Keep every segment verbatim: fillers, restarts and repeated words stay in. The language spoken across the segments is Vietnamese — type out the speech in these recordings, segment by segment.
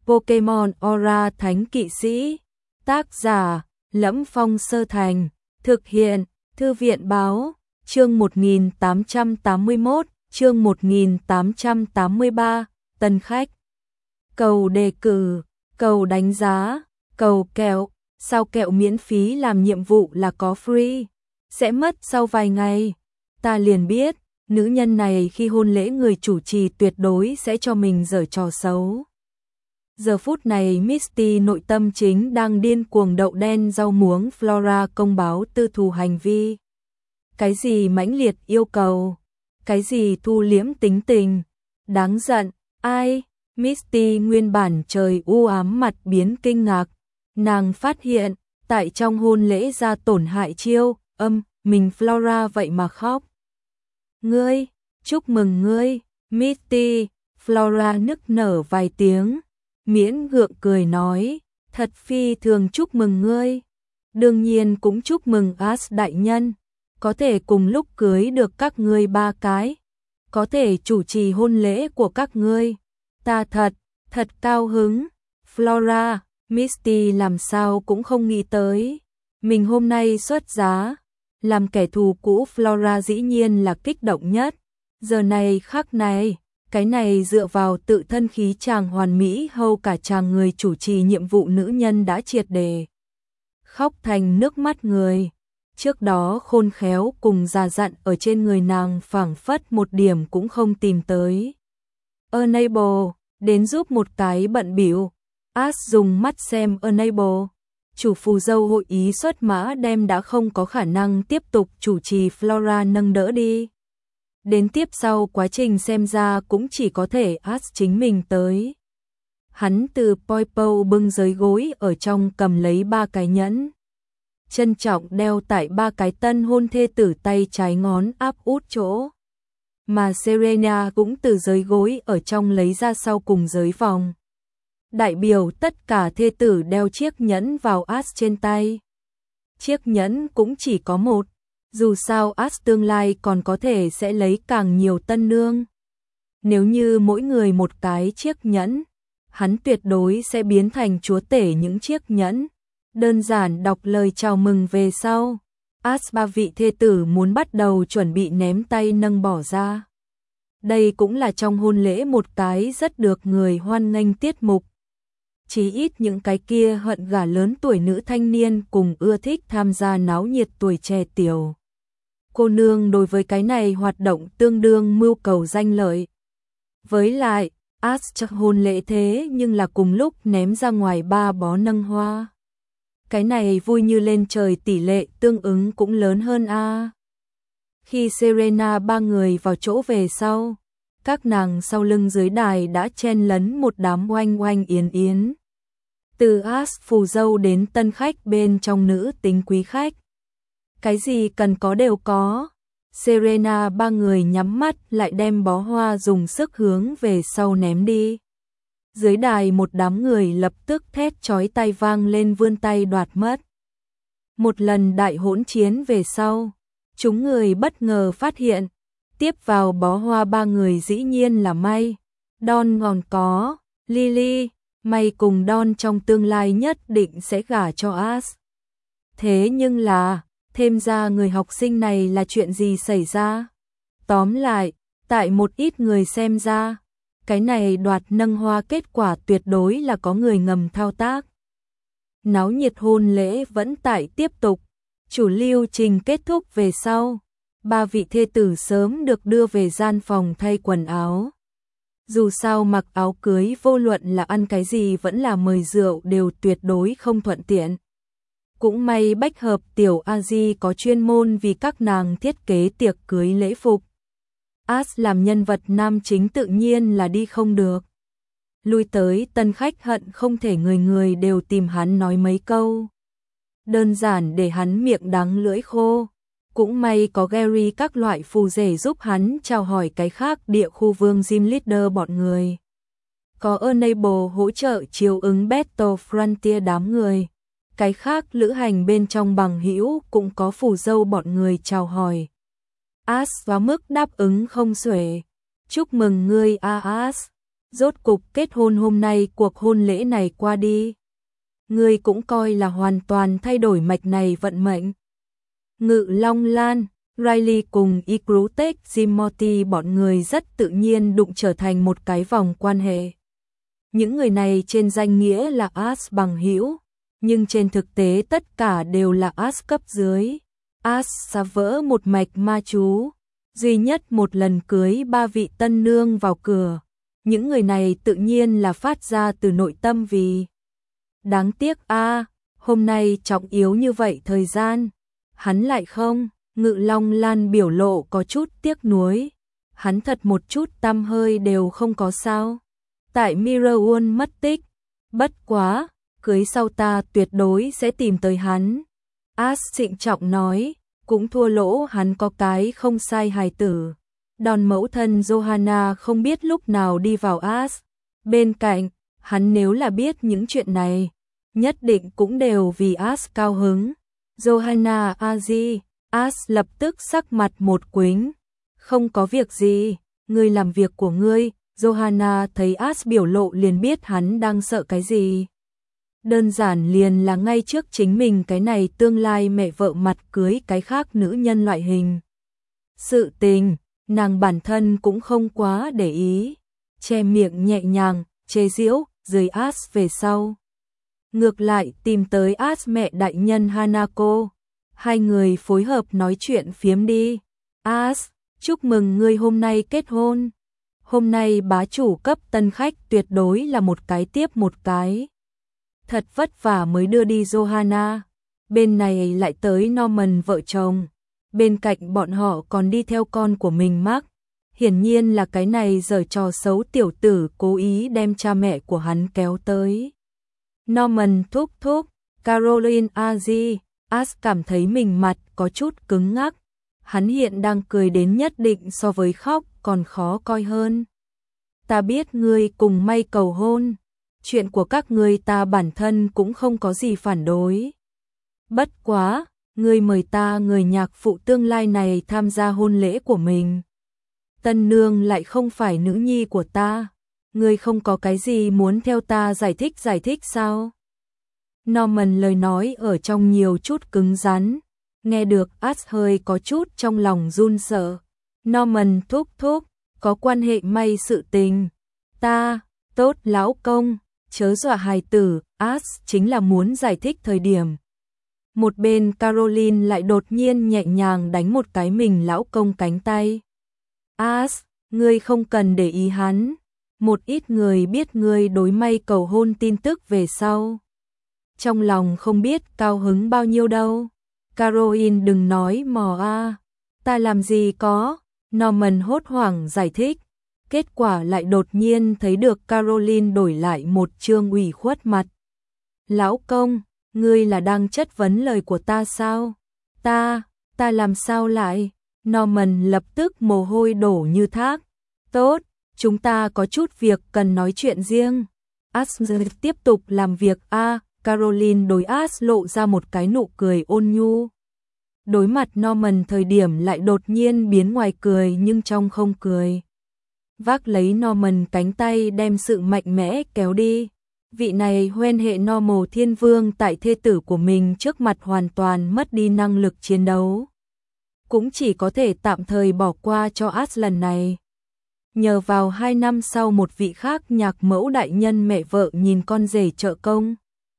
Pokemon Aura Thánh Kỵ Sĩ. Tác giả: Lẫm Phong Sơ Thành. Thực hiện: Thư viện báo. Chương một nghìn tám trăm tám mươi mốt, chương một nghìn tám trăm tám mươi ba, tân khách. Cầu đề cử, cầu đánh giá, cầu kẹo, sao kẹo miễn phí làm nhiệm vụ là có free, sẽ mất sau vài ngày. Ta liền biết, nữ nhân này khi hôn lễ người chủ trì tuyệt đối sẽ cho mình giở trò xấu. Giờ phút này Misty nội tâm chính đang điên cuồng đậu đen rau muống Flora công báo tư thù hành vi. Cái gì mãnh liệt yêu cầu, cái gì thu liễm tính tình, đáng giận, ai? Misty nguyên bản trời u ám mặt biến kinh ngạc, nàng phát hiện, tại trong hôn lễ ra tổn hại chiêu, âm, mình Flora vậy mà khóc. Ngươi, chúc mừng ngươi, Misty, Flora nức nở vài tiếng, miễn gượng cười nói, thật phi thường chúc mừng ngươi. Đương nhiên cũng chúc mừng Ash đại nhân, có thể cùng lúc cưới được các ngươi ba cái, có thể chủ trì hôn lễ của các ngươi. Ta thật, thật cao hứng. Flora, Misty làm sao cũng không nghĩ tới. Mình hôm nay xuất giá, làm kẻ thù cũ Flora dĩ nhiên là kích động nhất. Giờ này khắc này, cái này dựa vào tự thân khí chàng hoàn mỹ hầu cả chàng người chủ trì nhiệm vụ nữ nhân đã triệt đề. Khóc thành nước mắt người. Trước đó khôn khéo cùng già dặn ở trên người nàng phảng phất một điểm cũng không tìm tới. Enable, đến giúp một cái bận bịu. Ash dùng mắt xem Enable. Chủ phù dâu hội ý xuất mã đem đã không có khả năng tiếp tục chủ trì Flora nâng đỡ đi. Đến tiếp sau quá trình xem ra cũng chỉ có thể Ash chính mình tới. Hắn từ Poipo bưng dưới gối ở trong cầm lấy ba cái nhẫn. Trân trọng đeo tại ba cái tân hôn thê tử tay trái ngón áp út chỗ. Mà Serena cũng từ dưới gối ở trong lấy ra sau cùng giới vòng. Đại biểu tất cả thê tử đeo chiếc nhẫn vào Ash trên tay. Chiếc nhẫn cũng chỉ có một, dù sao Ash tương lai còn có thể sẽ lấy càng nhiều tân nương. Nếu như mỗi người một cái chiếc nhẫn, hắn tuyệt đối sẽ biến thành chúa tể những chiếc nhẫn. Đơn giản đọc lời chào mừng về sau, Ash ba vị thê tử muốn bắt đầu chuẩn bị ném tay nâng bỏ ra. Đây cũng là trong hôn lễ một cái rất được người hoan nghênh tiết mục. Chí ít những cái kia hận gả lớn tuổi nữ thanh niên cùng ưa thích tham gia náo nhiệt tuổi trẻ tiểu cô nương đối với cái này hoạt động tương đương mưu cầu danh lợi. Với lại, Ash chắc hôn lễ thế nhưng là cùng lúc ném ra ngoài ba bó nâng hoa. Cái này vui như lên trời tỷ lệ tương ứng cũng lớn hơn a. Khi Serena ba người vào chỗ về sau, các nàng sau lưng dưới đài đã chen lấn một đám oanh oanh yến yến. Từ Ash phù dâu đến tân khách bên trong nữ tính quý khách. Cái gì cần có đều có. Serena ba người nhắm mắt lại đem bó hoa dùng sức hướng về sau ném đi. Dưới đài một đám người lập tức thét chói tai vang lên vươn tay đoạt mất. Một lần đại hỗn chiến về sau, chúng người bất ngờ phát hiện, tiếp vào bó hoa ba người dĩ nhiên là May, Don còn có, Lily. May cùng Don trong tương lai nhất định sẽ gả cho Ash. Thế nhưng là, thêm ra người học sinh này là chuyện gì xảy ra? Tóm lại, tại một ít người xem ra, cái này đoạt nâng hoa kết quả tuyệt đối là có người ngầm thao tác. Náo nhiệt hôn lễ vẫn tại tiếp tục, chủ lưu trình kết thúc về sau, ba vị thê tử sớm được đưa về gian phòng thay quần áo. Dù sao mặc áo cưới vô luận là ăn cái gì vẫn là mời rượu đều tuyệt đối không thuận tiện. Cũng may bách hợp tiểu A-di có chuyên môn vì các nàng thiết kế tiệc cưới lễ phục. Ash làm nhân vật nam chính tự nhiên là đi không được. Lui tới tân khách hận không thể người người đều tìm hắn nói mấy câu. Đơn giản để hắn miệng đắng lưỡi khô. Cũng may có Gary các loại phù rể giúp hắn chào hỏi cái khác địa khu vương Gym Leader bọn người. Có Enable hỗ trợ chiếu ứng Battle Frontier đám người. Cái khác lữ hành bên trong bằng hữu cũng có phù dâu bọn người chào hỏi. Ash vào mức đáp ứng không xuể. Chúc mừng ngươi a Ash. Rốt cục kết hôn hôm nay, cuộc hôn lễ này qua đi. Ngươi cũng coi là hoàn toàn thay đổi mạch này vận mệnh. Ngự Long Lan, Riley cùng Icrutek Jimothy bọn người rất tự nhiên đụng trở thành một cái vòng quan hệ. Những người này trên danh nghĩa là As bằng hữu, nhưng trên thực tế tất cả đều là As cấp dưới. As xá vỡ một mạch ma chú, duy nhất một lần cưới ba vị tân nương vào cửa. Những người này tự nhiên là phát ra từ nội tâm vì đáng tiếc a, hôm nay trọng yếu như vậy thời gian, hắn lại không. Ngự Long Lan biểu lộ có chút tiếc nuối, hắn thật một chút tăm hơi đều không có sao. Tại Miraeon mất tích, bất quá, cưới sau ta tuyệt đối sẽ tìm tới hắn. As trịnh trọng nói, cũng thua lỗ hắn có cái không sai hài tử. Đòn mẫu thân Johanna không biết lúc nào đi vào As bên cạnh, hắn nếu là biết những chuyện này, nhất định cũng đều vì As cao hứng. Johanna Aji, As lập tức sắc mặt một quĩnh, không có việc gì, ngươi làm việc của ngươi. Johanna thấy As biểu lộ liền biết hắn đang sợ cái gì. Đơn giản liền là ngay trước chính mình cái này tương lai mẹ vợ mặt cưới cái khác nữ nhân loại hình. Sự tình, nàng bản thân cũng không quá để ý, che miệng nhẹ nhàng, chế giễu, dưới As về sau. Ngược lại tìm tới As mẹ đại nhân Hanako, hai người phối hợp nói chuyện phiếm đi. As, chúc mừng ngươi hôm nay kết hôn. Hôm nay bá chủ cấp tân khách tuyệt đối là một cái tiếp một cái. Thật vất vả mới đưa đi Johanna, bên này lại tới Norman vợ chồng, bên cạnh bọn họ còn đi theo con của mình Mark. Hiển nhiên là cái này giở trò xấu tiểu tử cố ý đem cha mẹ của hắn kéo tới. Norman thúc thúc, Caroline Aji, As cảm thấy mình mặt có chút cứng ngắc, hắn hiện đang cười đến nhất định so với khóc còn khó coi hơn. Ta biết ngươi cùng May cầu hôn, chuyện của các ngươi ta bản thân cũng không có gì phản đối. Bất quá, ngươi mời ta người nhạc phụ tương lai này tham gia hôn lễ của mình. Tân nương lại không phải nữ nhi của ta, ngươi không có cái gì muốn theo ta giải thích giải thích sao? Norman lời nói ở trong nhiều chút cứng rắn, nghe được As hơi có chút trong lòng run sợ. Norman thúc thúc, có quan hệ may sự tình. Ta, tốt lão công, chớ dọa hài tử, As chính là muốn giải thích thời điểm. Một bên Caroline lại đột nhiên nhẹ nhàng đánh một cái mình lão công cánh tay. As, ngươi không cần để ý hắn, một ít người biết ngươi đối May cầu hôn tin tức về sau. Trong lòng không biết cao hứng bao nhiêu đâu. Caroline đừng nói mò a, ta làm gì có. Norman hốt hoảng giải thích, kết quả lại đột nhiên thấy được Caroline đổi lại một trương ủy khuất mặt. Lão công, ngươi là đang chất vấn lời của ta sao? Ta, ta làm sao lại? Norman lập tức mồ hôi đổ như thác. Tốt, chúng ta có chút việc cần nói chuyện riêng. As tiếp tục làm việc a. Caroline đối As lộ ra một cái nụ cười ôn nhu. Đối mặt Norman thời điểm lại đột nhiên biến ngoài cười nhưng trong không cười. Vác lấy Norman cánh tay đem sự mạnh mẽ kéo đi. Vị này hoen hệ Normal Thiên Vương tại thê tử của mình trước mặt hoàn toàn mất đi năng lực chiến đấu. Cũng chỉ có thể tạm thời bỏ qua cho As lần này. Nhờ vào hai năm sau một vị khác nhạc mẫu đại nhân mẹ vợ nhìn con rể trợ công,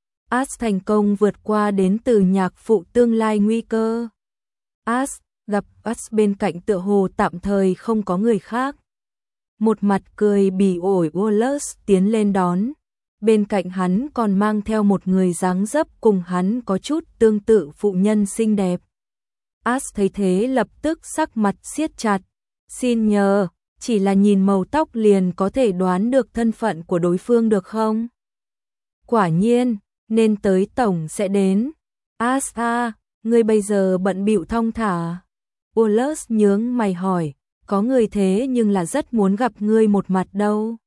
As thành công vượt qua đến từ nhạc phụ tương lai nguy cơ. As gặp As bên cạnh tựa hồ tạm thời không có người khác. Một mặt cười bỉ ổi Wallace tiến lên đón. Bên cạnh hắn còn mang theo một người dáng dấp cùng hắn có chút tương tự phụ nhân xinh đẹp. As thấy thế lập tức sắc mặt siết chặt. Xin nhờ, chỉ là nhìn màu tóc liền có thể đoán được thân phận của đối phương được không? Quả nhiên, nên tới tổng sẽ đến. As a, ngươi bây giờ bận bịu thong thả. Wallace nhướng mày hỏi, có người thế nhưng là rất muốn gặp ngươi một mặt đâu.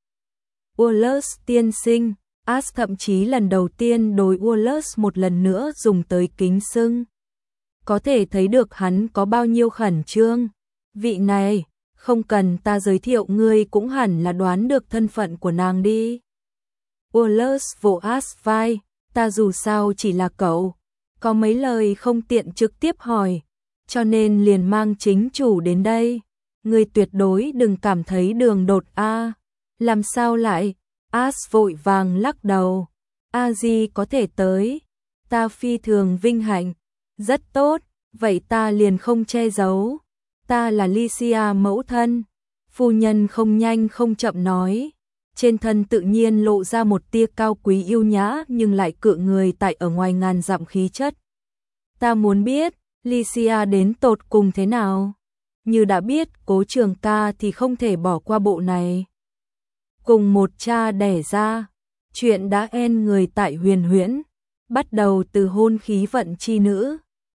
Wallace tiên sinh, As thậm chí lần đầu tiên đối Wallace một lần nữa dùng tới kính xưng. Có thể thấy được hắn có bao nhiêu khẩn trương. Vị này, không cần ta giới thiệu ngươi cũng hẳn là đoán được thân phận của nàng đi. Wallace vỗ Ash vai, ta dù sao chỉ là cậu, có mấy lời không tiện trực tiếp hỏi, cho nên liền mang chính chủ đến đây. Ngươi tuyệt đối đừng cảm thấy đường đột a. Làm sao lại? Ash vội vàng lắc đầu. A Di có thể tới, ta phi thường vinh hạnh. Rất tốt, vậy ta liền không che giấu. Ta là Lycia mẫu thân. Phu nhân không nhanh không chậm nói. Trên thân tự nhiên lộ ra một tia cao quý yêu nhã nhưng lại cự người tại ở ngoài ngàn dặm khí chất. Ta muốn biết, Lycia đến tột cùng thế nào? Như đã biết Cố Trường ca thì không thể bỏ qua bộ này. Cùng một cha đẻ ra, chuyện đã en người tại Huyền Huyễn, bắt đầu từ hôn khí vận chi nữ.